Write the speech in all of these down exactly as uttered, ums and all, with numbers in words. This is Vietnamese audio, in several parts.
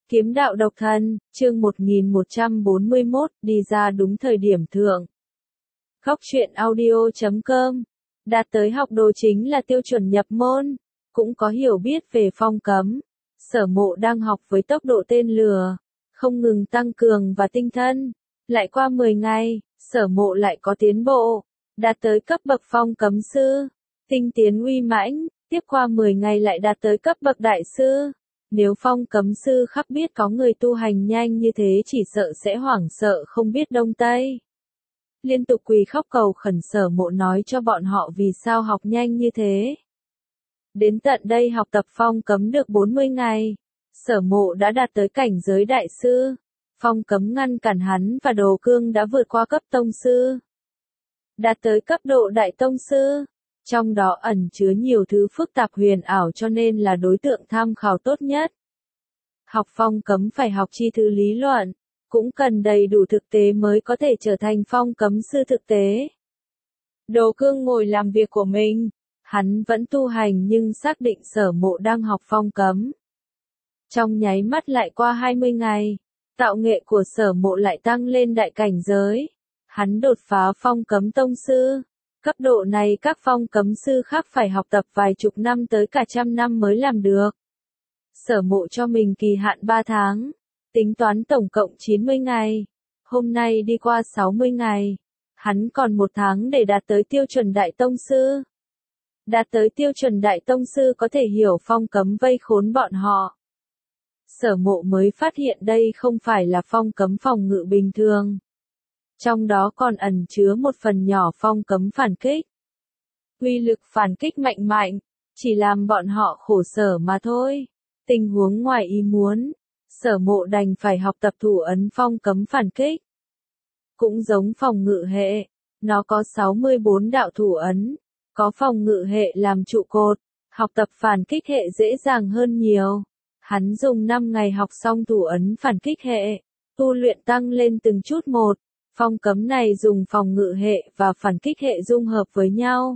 Kiếm đạo độc thân, chương một nghìn một trăm bốn mươi mốt, đi ra đúng thời điểm thượng. Góc truyện audio chấm com. Đạt tới học đồ chính là tiêu chuẩn nhập môn, cũng có hiểu biết về phong cấm. Sở Mộ đang học với tốc độ tên lửa, không ngừng tăng cường và tinh thân. Lại qua mười ngày, Sở Mộ lại có tiến bộ, đạt tới cấp bậc phong cấm sư, tinh tiến uy mãnh, tiếp qua mười ngày lại đạt tới cấp bậc đại sư. Nếu phong cấm sư khắp biết có người tu hành nhanh như thế chỉ sợ sẽ hoảng sợ không biết đông tây. Liên tục quỳ khóc cầu khẩn Sở Mộ nói cho bọn họ vì sao học nhanh như thế. Đến tận đây học tập phong cấm được bốn mươi ngày, Sở Mộ đã đạt tới cảnh giới đại sư. Phong cấm ngăn cản hắn và Đồ Cương đã vượt qua cấp tông sư, đạt tới cấp độ đại tông sư. Trong đó ẩn chứa nhiều thứ phức tạp huyền ảo cho nên là đối tượng tham khảo tốt nhất. Học phong cấm phải học chi thứ lý luận, cũng cần đầy đủ thực tế mới có thể trở thành phong cấm sư thực tế. Đồ Cương ngồi làm việc của mình, hắn vẫn tu hành nhưng xác định Sở Mộ đang học phong cấm. Trong nháy mắt lại qua hai mươi ngày, tạo nghệ của Sở Mộ lại tăng lên đại cảnh giới. Hắn đột phá phong cấm tông sư. Cấp độ này các phong cấm sư khác phải học tập vài chục năm tới cả trăm năm mới làm được. Sở Mộ cho mình kỳ hạn ba tháng, tính toán tổng cộng chín mươi ngày. Hôm nay đi qua sáu mươi ngày, hắn còn một tháng để đạt tới tiêu chuẩn đại tông sư. Đạt tới tiêu chuẩn đại tông sư có thể hiểu phong cấm vây khốn bọn họ. Sở Mộ mới phát hiện đây không phải là phong cấm phòng ngự bình thường. Trong đó còn ẩn chứa một phần nhỏ phong cấm phản kích. Uy lực phản kích mạnh mạnh, chỉ làm bọn họ khổ sở mà thôi. Tình huống ngoài ý muốn, Sở Mộ đành phải học tập thủ ấn phong cấm phản kích. Cũng giống phòng ngự hệ, nó có sáu mươi bốn đạo thủ ấn, có phòng ngự hệ làm trụ cột, học tập phản kích hệ dễ dàng hơn nhiều. Hắn dùng năm ngày học xong thủ ấn phản kích hệ, tu luyện tăng lên từng chút một. Phong cấm này dùng phòng ngự hệ và phản kích hệ dung hợp với nhau,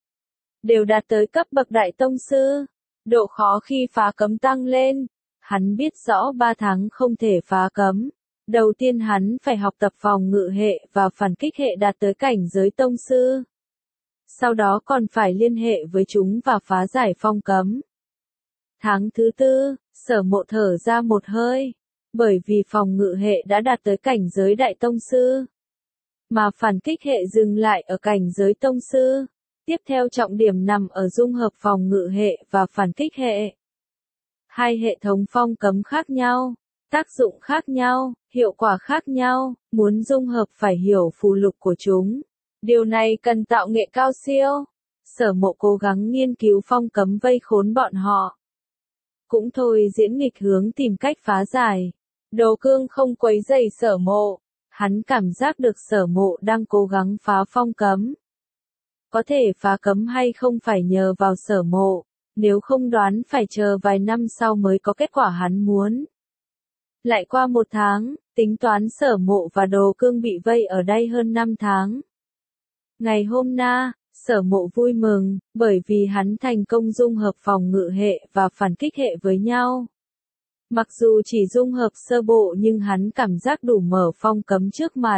đều đạt tới cấp bậc đại tông sư. Độ khó khi phá cấm tăng lên. Hắn biết rõ ba tháng không thể phá cấm. Đầu tiên hắn phải học tập phòng ngự hệ và phản kích hệ đạt tới cảnh giới tông sư. Sau đó còn phải liên hệ với chúng và phá giải phong cấm. Tháng thứ tư, Sở Mộ thở ra một hơi, bởi vì phòng ngự hệ đã đạt tới cảnh giới đại tông sư, mà phản kích hệ dừng lại ở cảnh giới tông sư. Tiếp theo trọng điểm nằm ở dung hợp phòng ngự hệ và phản kích hệ. Hai hệ thống phong cấm khác nhau, tác dụng khác nhau, hiệu quả khác nhau, muốn dung hợp phải hiểu phù lục của chúng. Điều này cần tạo nghệ cao siêu. Sở Mộ cố gắng nghiên cứu phong cấm vây khốn bọn họ. Cũng thôi diễn nghịch hướng tìm cách phá giải. Đồ Cương không quấy rầy Sở Mộ. Hắn cảm giác được Sở Mộ đang cố gắng phá phong cấm. Có thể phá cấm hay không phải nhờ vào Sở Mộ, nếu không đoán phải chờ vài năm sau mới có kết quả hắn muốn. Lại qua một tháng, tính toán Sở Mộ và Đồ Cương bị vây ở đây hơn năm tháng. Ngày hôm na, Sở Mộ vui mừng, bởi vì hắn thành công dung hợp phòng ngự hệ và phản kích hệ với nhau. Mặc dù chỉ dung hợp sơ bộ nhưng hắn cảm giác đủ mở phong cấm trước mặt.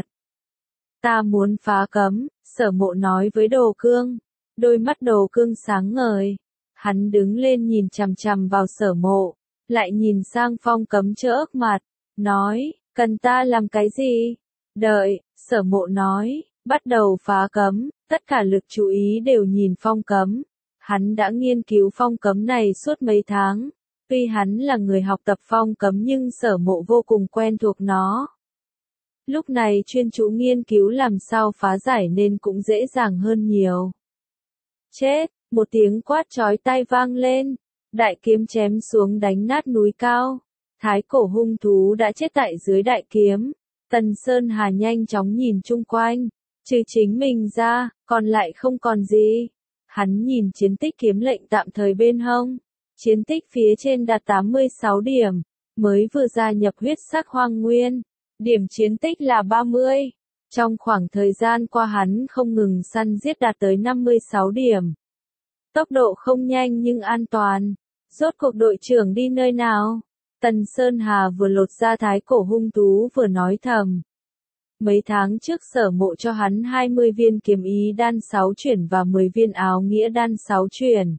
Ta muốn phá cấm, Sở Mộ nói với Đồ Cương. Đôi mắt Đồ Cương sáng ngời. Hắn đứng lên nhìn chằm chằm vào Sở Mộ, lại nhìn sang phong cấm chớp mặt, nói, cần ta làm cái gì? Đợi, Sở Mộ nói, bắt đầu phá cấm, tất cả lực chú ý đều nhìn phong cấm. Hắn đã nghiên cứu phong cấm này suốt mấy tháng. Tuy hắn là người học tập phong cấm nhưng Sở Mộ vô cùng quen thuộc nó. Lúc này chuyên chú nghiên cứu làm sao phá giải nên cũng dễ dàng hơn nhiều. Chết, một tiếng quát chói tai vang lên. Đại kiếm chém xuống đánh nát núi cao. Thái cổ hung thú đã chết tại dưới đại kiếm. Tần Sơn Hà nhanh chóng nhìn chung quanh. Trừ chính mình ra, còn lại không còn gì. Hắn nhìn chiến tích kiếm lệnh tạm thời bên hông. Chiến tích phía trên đạt tám mươi sáu điểm. Mới vừa gia nhập huyết sắc hoang nguyên. Điểm chiến tích là ba mươi. Trong khoảng thời gian qua hắn không ngừng săn giết đạt tới năm mươi sáu điểm. Tốc độ không nhanh nhưng an toàn. Rốt cuộc đội trưởng đi nơi nào? Tần Sơn Hà vừa lột ra thái cổ hung thú vừa nói thầm. Mấy tháng trước Sở Mộ cho hắn hai mươi viên kiếm ý đan sáu chuyển và mười viên áo nghĩa đan sáu chuyển.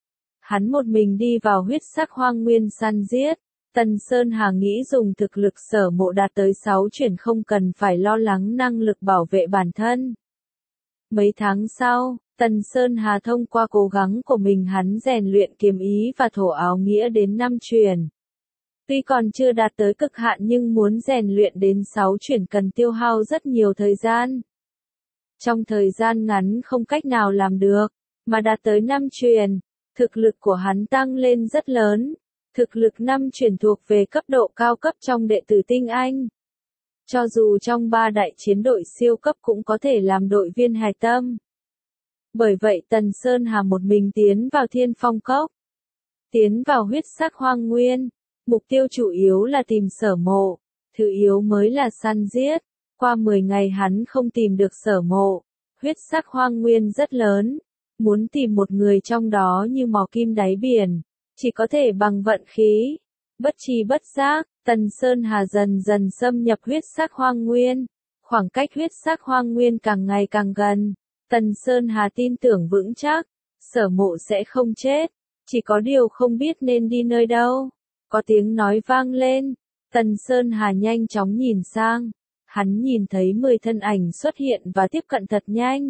Hắn một mình đi vào huyết sắc hoang nguyên săn giết. Tần Sơn Hà nghĩ dùng thực lực Sở Mộ đạt tới sáu chuyển không cần phải lo lắng năng lực bảo vệ bản thân. Mấy tháng sau, Tần Sơn Hà thông qua cố gắng của mình hắn rèn luyện kiếm ý và thổ áo nghĩa đến năm chuyển. Tuy còn chưa đạt tới cực hạn nhưng muốn rèn luyện đến sáu chuyển cần tiêu hao rất nhiều thời gian. Trong thời gian ngắn không cách nào làm được, mà đạt tới năm chuyển, thực lực của hắn tăng lên rất lớn. Thực lực năm chuyển thuộc về cấp độ cao cấp trong đệ tử tinh anh. Cho dù trong ba đại chiến đội siêu cấp cũng có thể làm đội viên hài tâm. Bởi vậy Tần Sơn Hà một mình tiến vào Thiên Phong Cốc. Tiến vào huyết sắc hoang nguyên. Mục tiêu chủ yếu là tìm Sở Mộ. Thứ yếu mới là săn giết. Qua mười ngày hắn không tìm được Sở Mộ. Huyết sắc hoang nguyên rất lớn. Muốn tìm một người trong đó như mò kim đáy biển. Chỉ có thể bằng vận khí. Bất tri bất giác, Tần Sơn Hà dần dần xâm nhập huyết sắc hoang nguyên. Khoảng cách huyết sắc hoang nguyên càng ngày càng gần. Tần Sơn Hà tin tưởng vững chắc, Sở Mộ sẽ không chết. Chỉ có điều không biết nên đi nơi đâu. Có tiếng nói vang lên. Tần Sơn Hà nhanh chóng nhìn sang. Hắn nhìn thấy mười thân ảnh xuất hiện và tiếp cận thật nhanh.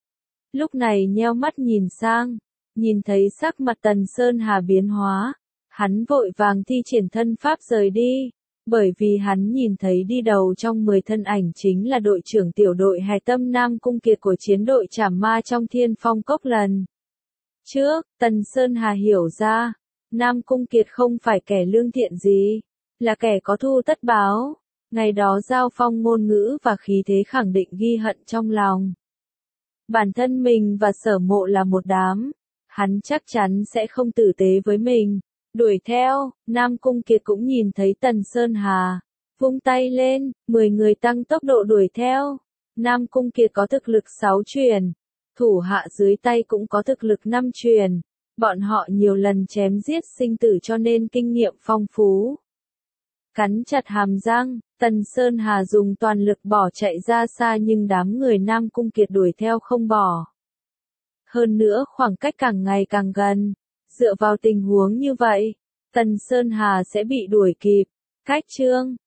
Lúc này nheo mắt nhìn sang. Nhìn thấy sắc mặt Tần Sơn Hà biến hóa, hắn vội vàng thi triển thân pháp rời đi, bởi vì hắn nhìn thấy đi đầu trong mười thân ảnh chính là đội trưởng tiểu đội hài tâm Nam Cung Kiệt của chiến đội Trảm Ma trong Thiên Phong Cốc lần trước. Tần Sơn Hà hiểu ra, Nam Cung Kiệt không phải kẻ lương thiện gì, là kẻ có thù tất báo. Ngày đó giao phong ngôn ngữ và khí thế khẳng định ghi hận trong lòng. Bản thân mình và Sở Mộ là một đám. Hắn chắc chắn sẽ không tử tế với mình. Đuổi theo, Nam Cung Kiệt cũng nhìn thấy Tần Sơn Hà. Vung tay lên, mười người tăng tốc độ đuổi theo. Nam Cung Kiệt có thực lực sáu truyền. Thủ hạ dưới tay cũng có thực lực năm truyền. Bọn họ nhiều lần chém giết sinh tử cho nên kinh nghiệm phong phú. Cắn chặt hàm răng, Tần Sơn Hà dùng toàn lực bỏ chạy ra xa nhưng đám người Nam Cung Kiệt đuổi theo không bỏ. Hơn nữa khoảng cách càng ngày càng gần. Dựa vào tình huống như vậy, Tần Sơn Hà sẽ bị đuổi kịp. Cách chương